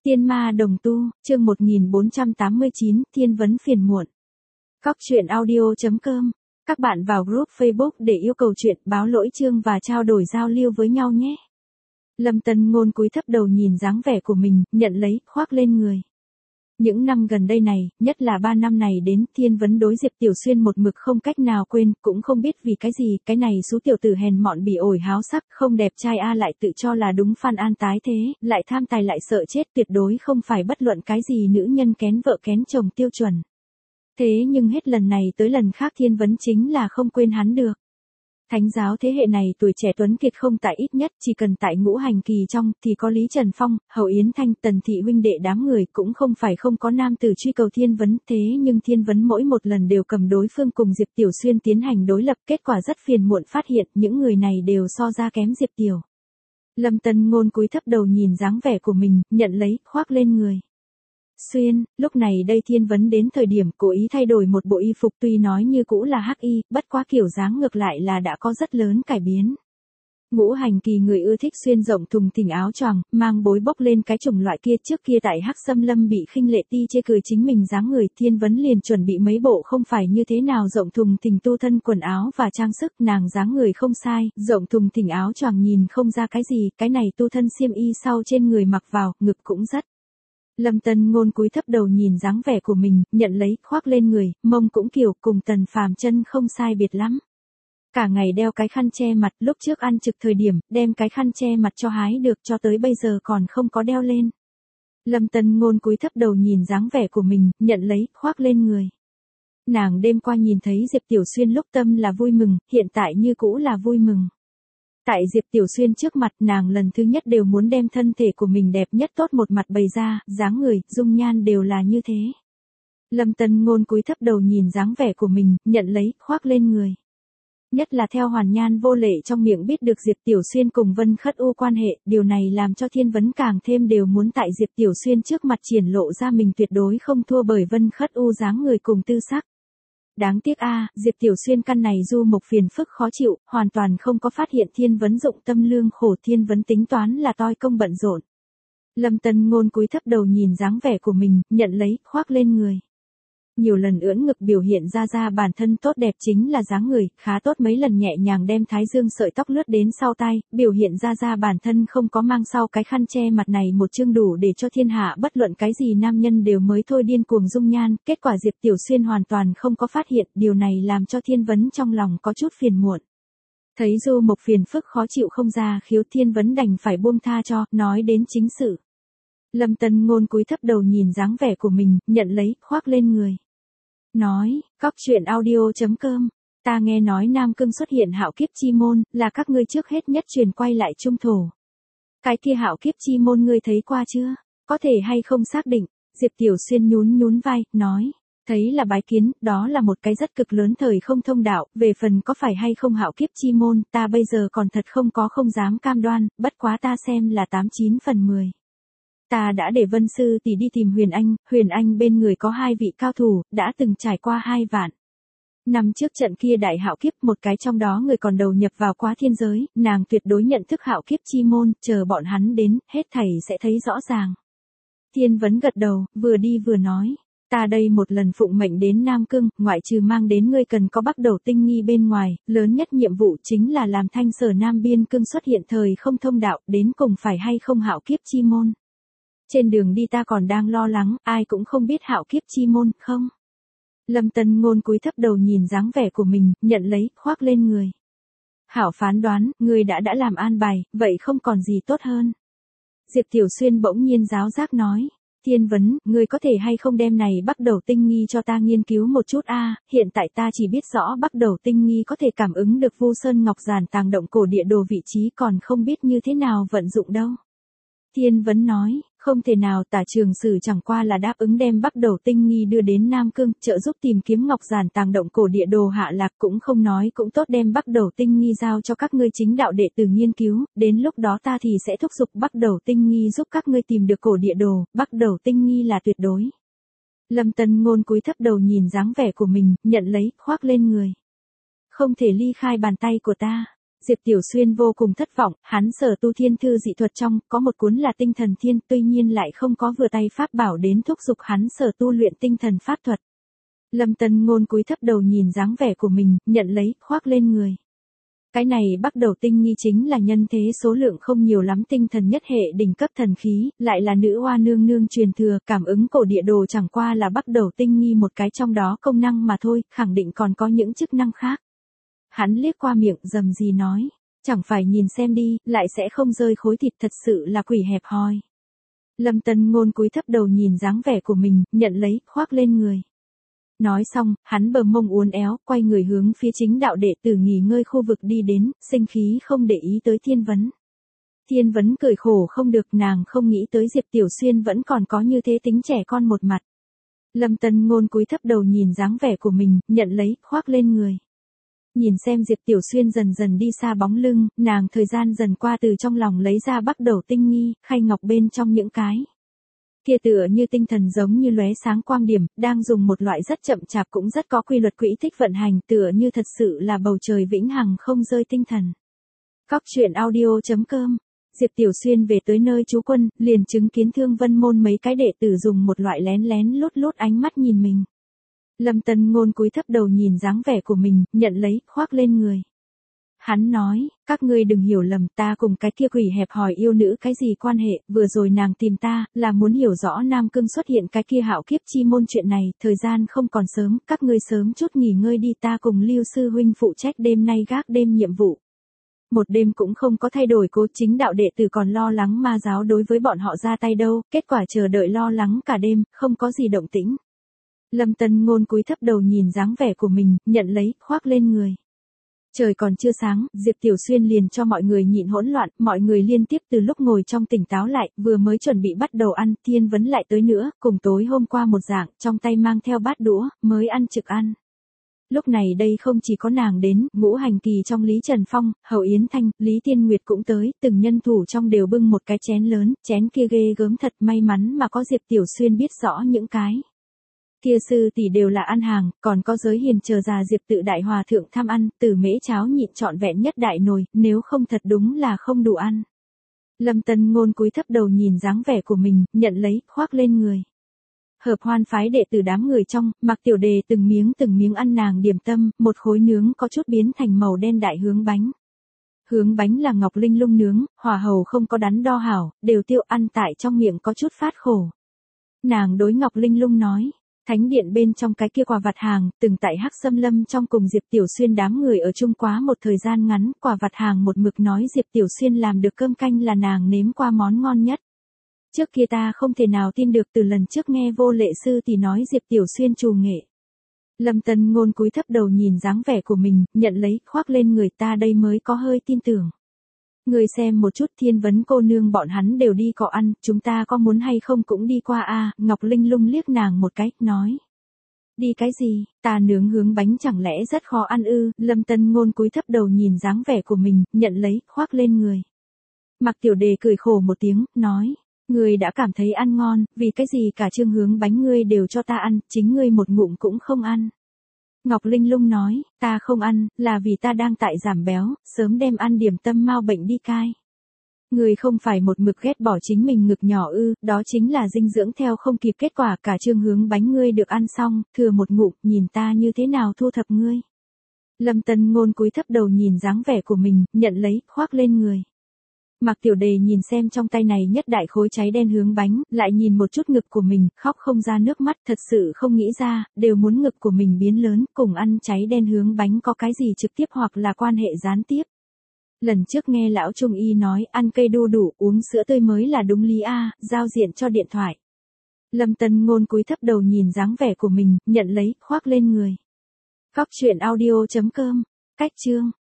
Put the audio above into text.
Tiên ma đồng tu, chương 1489, thiên vấn phiền muộn. Cóc truyện audio.com. Các bạn vào group Facebook để yêu cầu chuyện, báo lỗi chương và trao đổi giao lưu với nhau nhé. Lâm Tân Ngôn cúi thấp đầu nhìn dáng vẻ của mình, nhận lấy, khoác lên người. Những năm gần đây này, nhất là 3 năm này đến, thiên vấn đối Diệp Tiểu Xuyên một mực không cách nào quên, cũng không biết vì cái gì, cái này số tiểu tử hèn mọn bỉ ổi háo sắc, không đẹp trai lại tự cho là đúng Phan An tái thế, lại tham tài lại sợ chết, tuyệt đối không phải bất luận cái gì nữ nhân kén vợ kén chồng tiêu chuẩn. Thế nhưng hết lần này tới lần khác thiên vấn chính là không quên hắn được. Thánh giáo thế hệ này tuổi trẻ tuấn kiệt không tại ít nhất, chỉ cần tại ngũ hành kỳ trong, thì có Lý Trần Phong, Hậu Yến Thanh, Tần Thị huynh đệ đám người, cũng không phải không có nam tử truy cầu thiên vấn, thế nhưng thiên vấn mỗi một lần đều cầm đối phương cùng Diệp Tiểu Xuyên tiến hành đối lập, kết quả rất phiền muộn phát hiện, những người này đều so ra kém Diệp Tiểu. Lâm Tân Ngôn cúi thấp đầu nhìn dáng vẻ của mình, nhận lấy, khoác lên người. Xuyên, lúc này đây thiên vấn đến thời điểm cố ý thay đổi một bộ y phục tuy nói như cũ là hắc y, bất quá kiểu dáng ngược lại là đã có rất lớn cải biến. Ngũ hành kỳ người ưa thích xuyên rộng thùng thình áo choàng, mang bối bốc lên cái chủng loại kia, trước kia tại Hắc Xâm Lâm bị khinh lệ ti chê cười chính mình dáng người, thiên vấn liền chuẩn bị mấy bộ không phải như thế nào rộng thùng thình tu thân quần áo và trang sức, nàng dáng người không sai, rộng thùng thình áo choàng nhìn không ra cái gì, cái này tu thân xiêm y sau trên người mặc vào, ngực cũng rất. Lâm Tân Ngôn cúi thấp đầu nhìn dáng vẻ của mình, nhận lấy, khoác lên người, mông cũng kiểu cùng Tần Phàm chân không sai biệt lắm. Cả ngày đeo cái khăn che mặt, lúc trước ăn trực thời điểm, đem cái khăn che mặt cho hái được cho tới bây giờ còn không có đeo lên. Lâm Tân Ngôn cúi thấp đầu nhìn dáng vẻ của mình, nhận lấy, khoác lên người. Nàng đêm qua nhìn thấy Diệp Tiểu Xuyên lúc tâm là vui mừng, hiện tại như cũ là vui mừng. Tại Diệp Tiểu Xuyên trước mặt nàng lần thứ nhất đều muốn đem thân thể của mình đẹp nhất tốt một mặt bày ra, dáng người, dung nhan đều là như thế. Lâm Tân Ngôn cúi thấp đầu nhìn dáng vẻ của mình, nhận lấy, khoác lên người. Nhất là theo Hoàn Nhan vô lệ trong miệng biết được Diệp Tiểu Xuyên cùng Vân Khất U quan hệ, điều này làm cho thiên vấn càng thêm đều muốn tại Diệp Tiểu Xuyên trước mặt triển lộ ra mình tuyệt đối không thua bởi Vân Khất U dáng người cùng tư sắc. Đáng tiếc Diệp Tiểu Xuyên căn này du mộc phiền phức khó chịu, hoàn toàn không có phát hiện thiên vấn dụng tâm lương khổ, thiên vấn tính toán là toi công bận rộn. Lâm Tân Ngôn cúi thấp đầu nhìn dáng vẻ của mình, nhận lấy, khoác lên người. Nhiều lần ưỡn ngực biểu hiện ra bản thân tốt đẹp chính là dáng người, khá tốt mấy lần nhẹ nhàng đem thái dương sợi tóc lướt đến sau tai, biểu hiện ra bản thân không có mang sau cái khăn che mặt này một chương đủ để cho thiên hạ bất luận cái gì nam nhân đều mới thôi điên cuồng dung nhan, kết quả Diệp Tiểu Xuyên hoàn toàn không có phát hiện, điều này làm cho thiên vấn trong lòng có chút phiền muộn. Thấy du mộc phiền phức khó chịu không ra khiếu, thiên vấn đành phải buông tha cho, nói đến chính sự. Lâm Tân Ngôn cúi thấp đầu nhìn dáng vẻ của mình, nhận lấy, khoác lên người. Nói, cóc truyện audio.com, ta nghe nói Nam Cương xuất hiện hạo kiếp chi môn, là các ngươi trước hết nhất truyền quay lại trung thổ. Cái kia hạo kiếp chi môn ngươi thấy qua chưa? Có thể hay không xác định? Diệp Tiểu Xuyên nhún vai, nói, thấy là bái kiến, đó là một cái rất cực lớn thời không thông đạo, về phần có phải hay không hạo kiếp chi môn, ta bây giờ còn thật không dám cam đoan, bất quá ta xem là 89 phần 10. Ta đã để Vân Sư tỷ đi tìm Huyền Anh bên người có 2 vị cao thủ, đã từng trải qua 2 vạn. Năm trước trận kia đại hạo kiếp, một cái trong đó người còn đầu nhập vào quá thiên giới, nàng tuyệt đối nhận thức hạo kiếp chi môn, chờ bọn hắn đến, hết thảy sẽ thấy rõ ràng. Thiên vấn gật đầu, vừa đi vừa nói, ta đây một lần phụng mệnh đến Nam Cương, ngoại trừ mang đến ngươi cần có bắt đầu tinh nghi bên ngoài, lớn nhất nhiệm vụ chính là làm thanh sở Nam Biên Cương xuất hiện thời không thông đạo, đến cùng phải hay không hạo kiếp chi môn. Trên đường đi ta còn đang lo lắng, ai cũng không biết hạo kiếp chi môn, không? Lâm Tân Ngôn cúi thấp đầu nhìn dáng vẻ của mình, nhận lấy, khoác lên người. Hảo phán đoán, ngươi đã làm an bài, vậy không còn gì tốt hơn. Diệp Tiểu Xuyên bỗng nhiên giáo giác nói, thiên vấn, ngươi có thể hay không đem này bắt đầu tinh nghi cho ta nghiên cứu một chút hiện tại ta chỉ biết rõ bắt đầu tinh nghi có thể cảm ứng được Vu Sơn Ngọc Giản tàng động cổ địa đồ vị trí, còn không biết như thế nào vận dụng đâu. Thiên vấn nói, không thể nào, Tả Trường Sử chẳng qua là đáp ứng đem bắt đầu tinh nghi đưa đến Nam Cương, trợ giúp tìm kiếm Ngọc Giản tàng động cổ địa đồ hạ lạc, cũng không nói cũng tốt đem bắt đầu tinh nghi giao cho các ngươi chính đạo đệ tử nghiên cứu, đến lúc đó ta thì sẽ thúc giục bắt đầu tinh nghi giúp các ngươi tìm được cổ địa đồ, bắt đầu tinh nghi là tuyệt đối. Lâm Tân Ngôn cúi thấp đầu nhìn dáng vẻ của mình, nhận lấy, khoác lên người. Không thể ly khai bàn tay của ta. Diệp Tiểu Xuyên vô cùng thất vọng, hắn sở tu thiên thư dị thuật trong, có một cuốn là tinh thần thiên, tuy nhiên lại không có vừa tay pháp bảo đến thúc giục hắn sở tu luyện tinh thần pháp thuật. Lâm Tân Ngôn cúi thấp đầu nhìn dáng vẻ của mình, nhận lấy, khoác lên người. Cái này bắt đầu tinh nghi chính là nhân thế số lượng không nhiều lắm tinh thần nhất hệ đỉnh cấp thần khí, lại là nữ hoa nương nương truyền thừa, cảm ứng cổ địa đồ chẳng qua là bắt đầu tinh nghi một cái trong đó công năng mà thôi, khẳng định còn có những chức năng khác. Hắn liếc qua miệng rầm rì nói, chẳng phải nhìn xem đi, lại sẽ không rơi khối thịt, thật sự là quỷ hẹp hòi. Lâm Tân Ngôn cúi thấp đầu nhìn dáng vẻ của mình, nhận lấy, khoác lên người. Nói xong, hắn bờ mông uốn éo, quay người hướng phía chính đạo đệ tử nghỉ ngơi khu vực đi đến, sinh khí không để ý tới Thiên Vấn. Thiên Vấn cười khổ không được, nàng không nghĩ tới Diệp Tiểu Xuyên vẫn còn có như thế tính trẻ con một mặt. Lâm Tân Ngôn cúi thấp đầu nhìn dáng vẻ của mình, nhận lấy, khoác lên người. Nhìn xem Diệp Tiểu Xuyên dần dần đi xa bóng lưng, nàng thời gian dần qua từ trong lòng lấy ra bắt đầu tinh nghi, khay ngọc bên trong những cái. Kia tựa như tinh thần giống như lóe sáng quang điểm, đang dùng một loại rất chậm chạp cũng rất có quy luật quỹ tích vận hành, tựa như thật sự là bầu trời vĩnh hằng không rơi tinh thần. Cóc truyện audio.com. Diệp Tiểu Xuyên về tới nơi trú quân, liền chứng kiến Thương Vân môn mấy cái đệ tử dùng một loại lén lén lút lút ánh mắt nhìn mình. Lâm Tân Ngôn cúi thấp đầu nhìn dáng vẻ của mình, nhận lấy, khoác lên người. Hắn nói, các ngươi đừng hiểu lầm, ta cùng cái kia quỷ hẹp hòi yêu nữ cái gì quan hệ, vừa rồi nàng tìm ta, là muốn hiểu rõ Nam Cương xuất hiện cái kia hạo kiếp chi môn chuyện này, thời gian không còn sớm, các ngươi sớm chút nghỉ ngơi đi, ta cùng Lưu sư huynh phụ trách đêm nay gác đêm nhiệm vụ. Một đêm cũng không có thay đổi, cố chính đạo đệ tử còn lo lắng ma giáo đối với bọn họ ra tay đâu, kết quả chờ đợi lo lắng cả đêm, không có gì động tĩnh. Lâm Tân Ngôn cúi thấp đầu nhìn dáng vẻ của mình, nhận lấy, khoác lên người. Trời còn chưa sáng, Diệp Tiểu Xuyên liền cho mọi người nhịn hỗn loạn, mọi người liên tiếp từ lúc ngồi trong tỉnh táo lại, vừa mới chuẩn bị bắt đầu ăn, Thiên Vấn lại tới nữa, cùng tối hôm qua một dạng, trong tay mang theo bát đũa, mới ăn trực ăn. Lúc này đây không chỉ có nàng đến, ngũ hành kỳ trong Lý Trần Phong, Hậu Yến Thanh, Lý Tiên Nguyệt cũng tới, từng nhân thủ trong đều bưng một cái chén lớn, chén kia ghê gớm thật, may mắn mà có Diệp Tiểu Xuyên biết rõ những cái. Kia sư tỷ đều là ăn hàng, còn có giới hiền chờ già Diệp tự đại hòa thượng tham ăn, từ mễ cháo nhịn trọn vẹn nhất đại nồi, nếu không thật đúng là không đủ ăn. Lâm Tân Ngôn cúi thấp đầu nhìn dáng vẻ của mình, nhận lấy, khoác lên người. Hợp Hoan phái đệ tử đám người trong, Mặc Tiểu Đề từng miếng ăn nàng điểm tâm, một khối nướng có chút biến thành màu đen đại hướng bánh. Hướng bánh là Ngọc Linh Lung nướng, hỏa hầu không có đắn đo hảo, đều tiêu ăn tại trong miệng có chút phát khổ. Nàng đối Ngọc Linh Lung nói, thánh điện bên trong cái kia quà vặt hàng, từng tại Hắc Xâm Lâm trong cùng Diệp Tiểu Xuyên đám người ở chung quá một thời gian ngắn, quà vặt hàng một mực nói Diệp Tiểu Xuyên làm được cơm canh là nàng nếm qua món ngon nhất. Trước kia ta không thể nào tin được, từ lần trước nghe Vô Lệ sư thì nói Diệp Tiểu Xuyên trù nghệ. Lâm Tân Ngôn cúi thấp đầu nhìn dáng vẻ của mình, nhận lấy, khoác lên người, ta đây mới có hơi tin tưởng. Người xem một chút, Thiên Vấn cô nương bọn hắn đều đi cọ ăn, chúng ta có muốn hay không cũng đi qua a. Ngọc Linh Lung liếc nàng một cái, nói. Đi cái gì, ta nướng hướng bánh chẳng lẽ rất khó ăn ư? Lâm Tân Ngôn cúi thấp đầu nhìn dáng vẻ của mình, nhận lấy, khoác lên người. Mặc Tiểu Đề cười khổ một tiếng, nói. Ngươi đã cảm thấy ăn ngon, vì cái gì cả chương hướng bánh ngươi đều cho ta ăn, chính ngươi một ngụm cũng không ăn. Ngọc Linh Lung nói, ta không ăn, là vì ta đang tại giảm béo, sớm đem ăn điểm tâm mau bệnh đi cai. Ngươi không phải một mực ghét bỏ chính mình ngực nhỏ ư, đó chính là dinh dưỡng theo không kịp, kết quả cả chương hướng bánh ngươi được ăn xong, thừa một ngụm, nhìn ta như thế nào thu thập ngươi. Lâm Tân Ngôn cúi thấp đầu nhìn dáng vẻ của mình, nhận lấy, khoác lên người. Mặc Tiểu Đề nhìn xem trong tay này nhất đại khối cháy đen hướng bánh, lại nhìn một chút ngực của mình, khóc không ra nước mắt, thật sự không nghĩ ra, đều muốn ngực của mình biến lớn, cùng ăn cháy đen hướng bánh có cái gì trực tiếp hoặc là quan hệ gián tiếp. Lần trước nghe lão Trung Y nói, ăn cây đu đủ, uống sữa tươi mới là đúng lý a, giao diện cho điện thoại. Lâm Tân Ngôn cúi thấp đầu nhìn dáng vẻ của mình, nhận lấy, khoác lên người. Cóc truyện audio.com, cách chương.